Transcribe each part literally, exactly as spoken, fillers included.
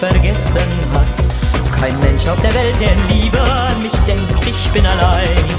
vergessen hat. Kein Mensch auf der Welt, der lieber an mich denkt, ich bin allein.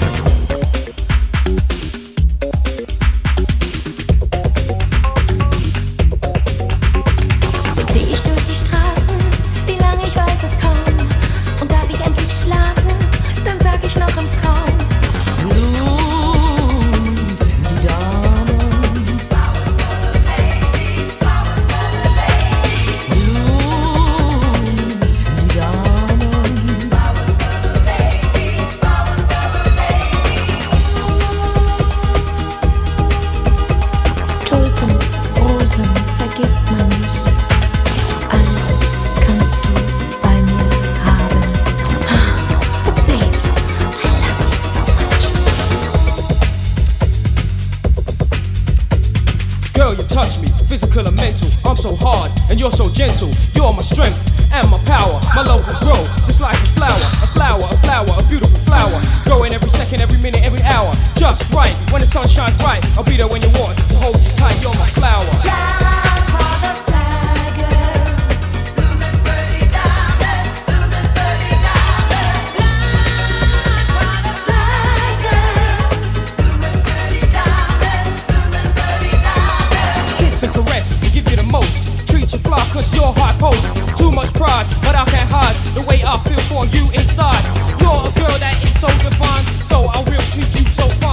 Physical and mental, I'm so hard and you're so gentle. You're my strength and my power. My love will grow just like a flower. A flower, a flower, a beautiful flower. Growing every second, every minute, every hour. Just right, when the sun shines bright, I'll be there when you want to hold you tight. You're my flower. Flowers for the flaggers, blooming pretty diamonds, blooming pretty diamonds. Flowers for the flaggers, blooming pretty diamonds, blooming pretty diamonds. Kiss and caress and give you the most. Treat you fly cause you're high post. Too much pride, but I can't hide the way I feel for you inside. You're a girl that is so divine, so I will treat you so fine.